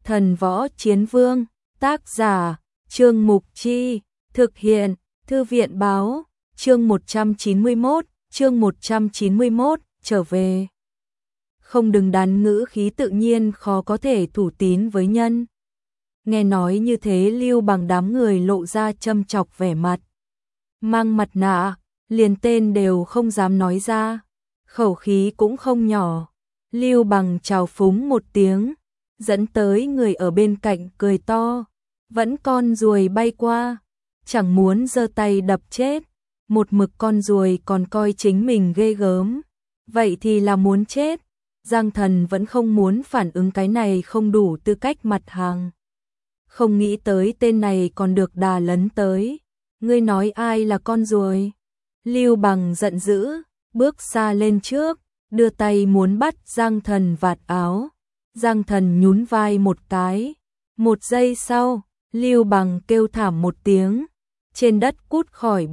Thần Võ Chiến Vương, tác giả, Trương Mục Chi, thực hiện, Thư viện Báo, chương 191, trở về. Không đứng đắn ngữ khí tự nhiên khó có thể thủ tín với nhân. Nghe nói như thế Lưu Bằng đám người lộ ra châm chọc vẻ mặt. Mang mặt nạ, liền tên đều không dám nói ra, khẩu khí cũng không nhỏ. Lưu Bằng chào phúng một tiếng, dẫn tới người ở bên cạnh cười to, vẫn con ruồi bay qua, chẳng muốn giơ tay đập chết, một mực con ruồi còn coi chính mình ghê gớm, vậy thì là muốn chết. Giang Thần vẫn không muốn phản ứng cái này không đủ tư cách mặt hàng. Không nghĩ tới tên này còn được đà lấn tới, ngươi nói ai là con ruồi? Lưu Bằng giận dữ, bước xa lên trước, đưa tay muốn bắt Giang Thần vạt áo. Giang Thần nhún vai một cái. Một giây sau, Lưu Bằng kêu thảm một tiếng, trên đất cút khỏi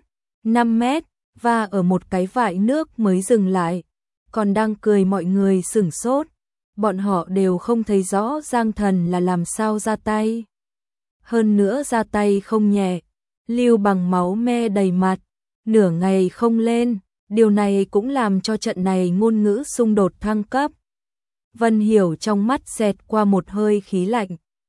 4-5 mét, và ở một cái vại nước mới dừng lại. Còn đang cười mọi người sửng sốt, bọn họ đều không thấy rõ Giang Thần là làm sao ra tay. Hơn nữa ra tay không nhẹ, Lưu Bằng máu me đầy mặt, nửa ngày không lên, điều này cũng làm cho trận này ngôn ngữ xung đột thăng cấp. Vân Hiểu trong mắt xẹt qua một hơi khí lạnh,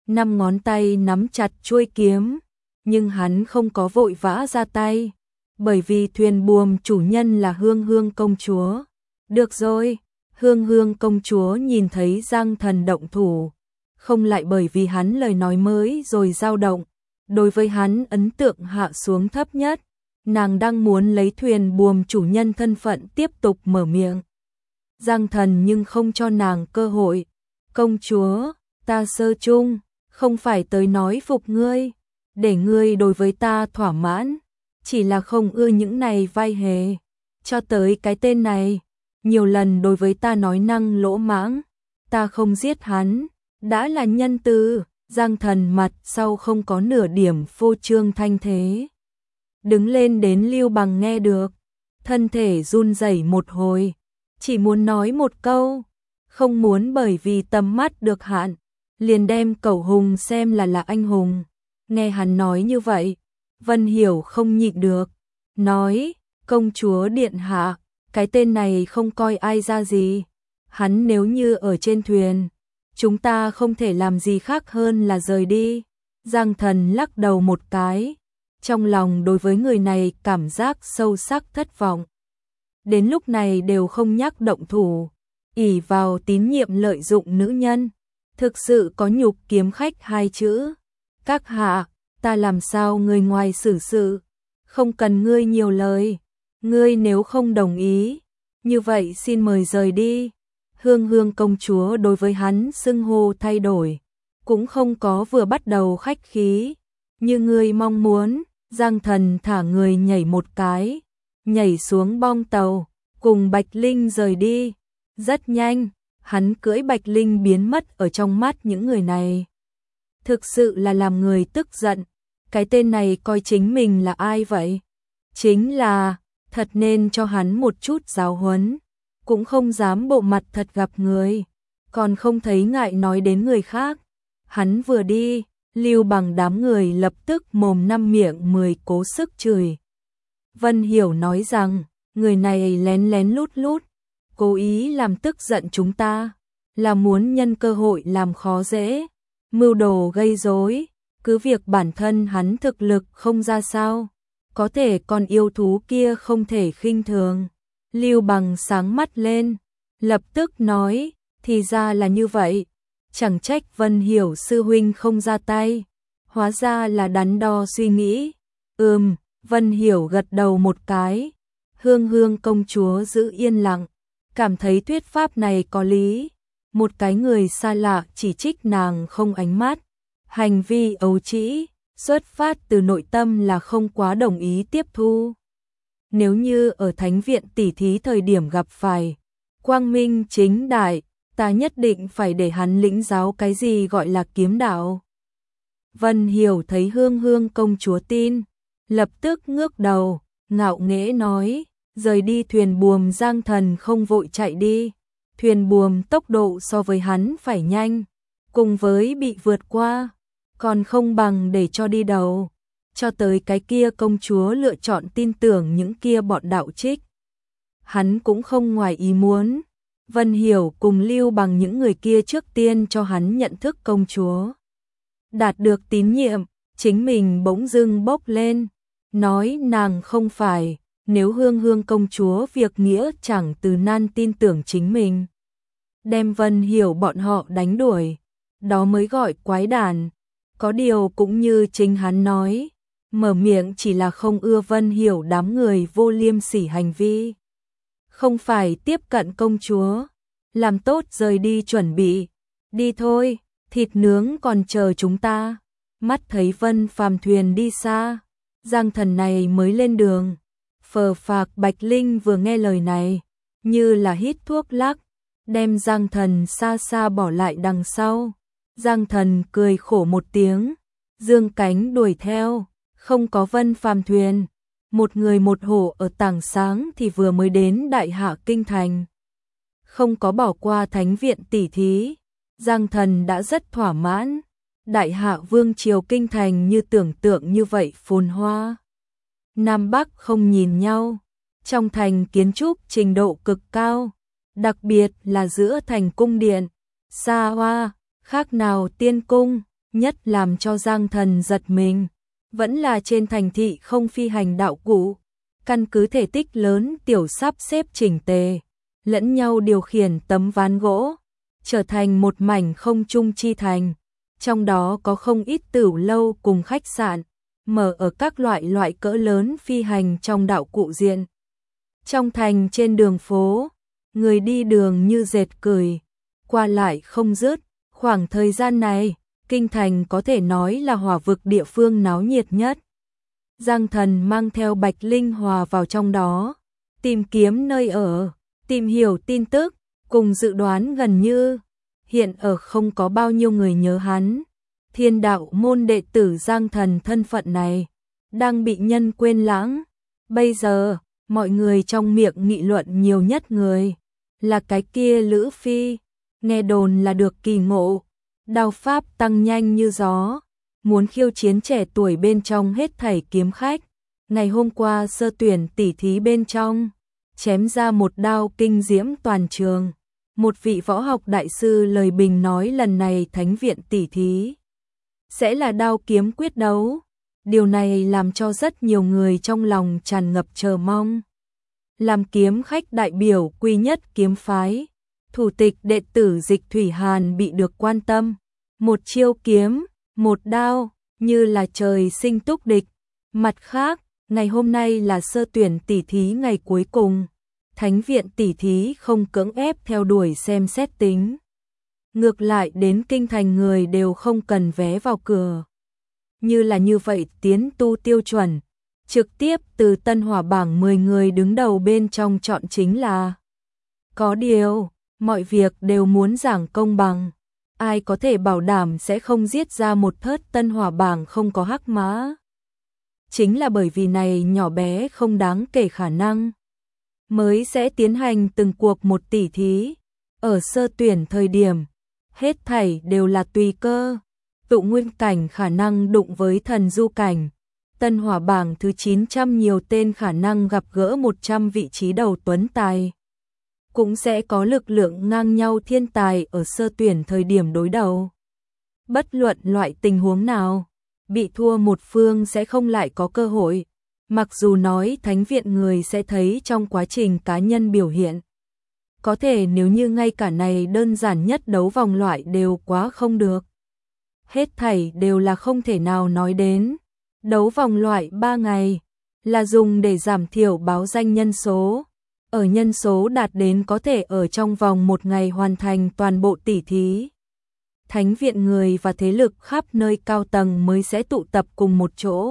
5 ngón tay nắm chặt chuôi kiếm, nhưng hắn không có vội vã ra tay, bởi vì thuyền buồm chủ nhân là Hương Hương công chúa. Được rồi, Hương Hương công chúa nhìn thấy Giang Thần động thủ, không lại bởi vì hắn lời nói mới rồi dao động, đối với hắn ấn tượng hạ xuống thấp nhất, nàng đang muốn lấy thuyền buồm chủ nhân thân phận tiếp tục mở miệng. Giang Thần nhưng không cho nàng cơ hội. Công chúa, ta sơ chung, không phải tới nói phục ngươi, để ngươi đối với ta thỏa mãn, chỉ là không ưa những này vai hề. Cho tới cái tên này, nhiều lần đối với ta nói năng lỗ mãng, ta không giết hắn, đã là nhân từ. Giang Thần mặt sau không có nửa điểm phô trương thanh thế. Đứng lên đến Lưu Bằng nghe được, thân thể run rẩy một hồi, chỉ muốn nói một câu, không muốn bởi vì tầm mắt được hạn, liền đem Cẩu Hùng xem là anh hùng. Nghe hắn nói như vậy, Vân Hiểu không nhịn được, nói, công chúa điện hạ, cái tên này không coi ai ra gì, hắn nếu như ở trên thuyền, chúng ta không thể làm gì khác hơn là rời đi. Giang Thần lắc đầu một cái, trong lòng đối với người này cảm giác sâu sắc thất vọng. Đến lúc này đều không nhắc động thủ, ỷ vào tín nhiệm lợi dụng nữ nhân, thực sự có nhục kiếm khách hai chữ. Các hạ, ta làm sao người ngoài xử sự, không cần ngươi nhiều lời, ngươi nếu không đồng ý, như vậy xin mời rời đi. Hương Hương công chúa đối với hắn xưng hô thay đổi, cũng không có vừa bắt đầu khách khí, như ngươi mong muốn. Giang Thần thả người nhảy một cái, nhảy xuống bong tàu, cùng Bạch Linh rời đi. Rất nhanh, hắn cưỡi Bạch Linh biến mất ở trong mắt những người này. Thực sự là làm người tức giận, cái tên này coi chính mình là ai vậy? Chính là, thật nên cho hắn một chút giáo huấn, cũng không dám bộ mặt thật gặp người, còn không thấy ngại nói đến người khác. Hắn vừa đi, Lưu Bằng đám người lập tức mồm năm miệng 10 cố sức chửi. Vân Hiểu nói rằng, người này lén lén lút lút, cố ý làm tức giận chúng ta, là muốn nhân cơ hội làm khó dễ, mưu đồ gây rối, cứ việc bản thân hắn thực lực không ra sao, có thể con yêu thú kia không thể khinh thường. Lưu Bằng sáng mắt lên, lập tức nói, thì ra là như vậy, chẳng trách Vân Hiểu sư huynh không ra tay, hóa ra là đắn đo suy nghĩ. Vân Hiểu gật đầu một cái. Hương Hương công chúa giữ yên lặng, cảm thấy thuyết pháp này có lý. Một cái người xa lạ chỉ trích nàng không ánh mắt, hành vi ấu trĩ, xuất phát từ nội tâm là không quá đồng ý tiếp thu. Nếu như ở thánh viện tỉ thí thời điểm gặp phải, quang minh chính đại, ta nhất định phải để hắn lĩnh giáo cái gì gọi là kiếm đạo. Vân Hiểu thấy Hương Hương công chúa tin, lập tức ngước đầu, ngạo nghễ nói, rời đi thuyền buồm. Giang Thần không vội chạy đi, thuyền buồm tốc độ so với hắn phải nhanh, cùng với bị vượt qua, còn không bằng để cho đi đầu. Cho tới cái kia công chúa lựa chọn tin tưởng những kia bọn đạo trích. Hắn cũng không ngoài ý muốn. Vân Hiểu cùng Lưu Bằng những người kia trước tiên cho hắn nhận thức công chúa. Đạt được tín nhiệm, chính mình bỗng dưng bốc lên, nói nàng không phải, nếu Hương Hương công chúa việc nghĩa chẳng từ nan tin tưởng chính mình. Đem Vân Hiểu bọn họ đánh đuổi, đó mới gọi quái đản. Có điều cũng như chính hắn nói, mở miệng chỉ là không ưa Vân Hiểu đám người vô liêm sỉ hành vi. Không phải tiếp cận công chúa, làm tốt rời đi chuẩn bị, đi thôi, thịt nướng còn chờ chúng ta. Mắt thấy Vân Phàm thuyền đi xa, Giang Thần này mới lên đường. Phờ phạc Bạch Linh vừa nghe lời này, như là hít thuốc lắc, đem Giang Thần xa xa bỏ lại đằng sau. Giang Thần cười khổ một tiếng, dương cánh đuổi theo, không có Vân Phàm thuyền. Một người một hổ ở tảng sáng thì vừa mới đến Đại Hạ Kinh Thành. Không có bỏ qua thánh viện tỉ thí, Giang Thần đã rất thỏa mãn. Đại Hạ Vương triều Kinh Thành như tưởng tượng như vậy phồn hoa. Nam Bắc không nhìn nhau, trong thành kiến trúc trình độ cực cao, đặc biệt là giữa thành cung điện, xa hoa, khác nào tiên cung, nhất làm cho Giang Thần giật mình. Vẫn là trên thành thị không phi hành đạo cụ, căn cứ thể tích lớn tiểu sắp xếp chỉnh tề, lẫn nhau điều khiển tấm ván gỗ, trở thành một mảnh không trung chi thành. Trong đó có không ít tửu lâu cùng khách sạn, mở ở các loại cỡ lớn phi hành trong đạo cụ diện. Trong thành trên đường phố, người đi đường như dệt cười, qua lại không dứt. Khoảng thời gian này, Kinh Thành có thể nói là hỏa vực địa phương náo nhiệt nhất. Giang Thần mang theo Bạch Linh hòa vào trong đó, tìm kiếm nơi ở, tìm hiểu tin tức, cùng dự đoán gần như. Hiện ở không có bao nhiêu người nhớ hắn. Thiên đạo môn đệ tử Giang Thần thân phận này, đang bị nhân quên lãng. Bây giờ, mọi người trong miệng nghị luận nhiều nhất người, là cái kia Lữ Phi, nghe đồn là được kỳ ngộ. Đao pháp tăng nhanh như gió, muốn khiêu chiến trẻ tuổi bên trong hết thảy kiếm khách. Ngày hôm qua sơ tuyển tỉ thí bên trong, chém ra một đao kinh diễm toàn trường. Một vị võ học đại sư lời bình nói lần này thánh viện tỉ thí sẽ là đao kiếm quyết đấu. Điều này làm cho rất nhiều người trong lòng tràn ngập chờ mong. Làm kiếm khách đại biểu Quy Nhất kiếm phái, thủ tịch đệ tử Dịch Thủy Hàn bị được quan tâm. Một chiêu kiếm, một đao, như là trời sinh túc địch. Mặt khác, ngày hôm nay là sơ tuyển tỉ thí ngày cuối cùng. Thánh viện tỉ thí không cưỡng ép theo đuổi xem xét tính. Ngược lại đến Kinh Thành người đều không cần vé vào cửa. Như là như vậy tiến tu tiêu chuẩn, trực tiếp từ Tân Hỏa bảng 10 người đứng đầu bên trong chọn chính là. Có điều, mọi việc đều muốn giảng công bằng. Ai có thể bảo đảm sẽ không giết ra một thớt Tân Hỏa bảng không có hắc mã. Chính là bởi vì này nhỏ bé không đáng kể khả năng, mới sẽ tiến hành từng cuộc một tỉ thí. Ở sơ tuyển thời điểm, hết thảy đều là tùy cơ. Tụ nguyên cảnh khả năng đụng với thần du cảnh. Tân Hỏa bảng thứ 900 nhiều tên khả năng gặp gỡ 100 vị trí đầu tuấn tài. Cũng sẽ có lực lượng ngang nhau thiên tài ở sơ tuyển thời điểm đối đầu. Bất luận loại tình huống nào, bị thua một phương sẽ không lại có cơ hội. Mặc dù nói thánh viện người sẽ thấy trong quá trình cá nhân biểu hiện. Có thể nếu như ngay cả này đơn giản nhất đấu vòng loại đều quá không được. Hết thảy đều là không thể nào nói đến. Đấu vòng loại 3 ngày là dùng để giảm thiểu báo danh nhân số. Ở nhân số đạt đến có thể ở trong vòng 1 ngày hoàn thành toàn bộ tỉ thí. Thánh viện người và thế lực khắp nơi cao tầng mới sẽ tụ tập cùng một chỗ.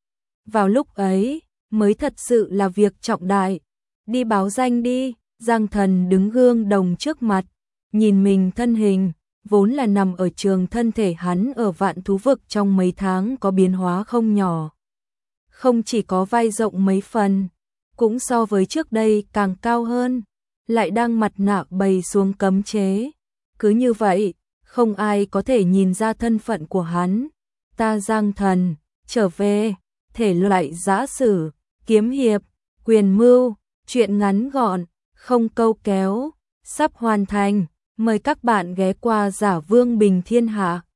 Vào lúc ấy, mới thật sự là việc trọng đại. Đi báo danh đi. Giang Thần đứng gương đồng trước mặt, nhìn mình thân hình, vốn là nằm ở trường thân thể hắn ở vạn thú vực trong mấy tháng có biến hóa không nhỏ. Không chỉ có vai rộng mấy phần, cũng so với trước đây càng cao hơn, lại đang mặt nạ bày xuống cấm chế. Cứ như vậy, không ai có thể nhìn ra thân phận của hắn. Ta Giang Thần, trở về, thể loại giã sử, kiếm hiệp, quyền mưu, truyện ngắn gọn, không câu kéo, sắp hoàn thành. Mời các bạn ghé qua Giả Vương Bình Thiên Hạ.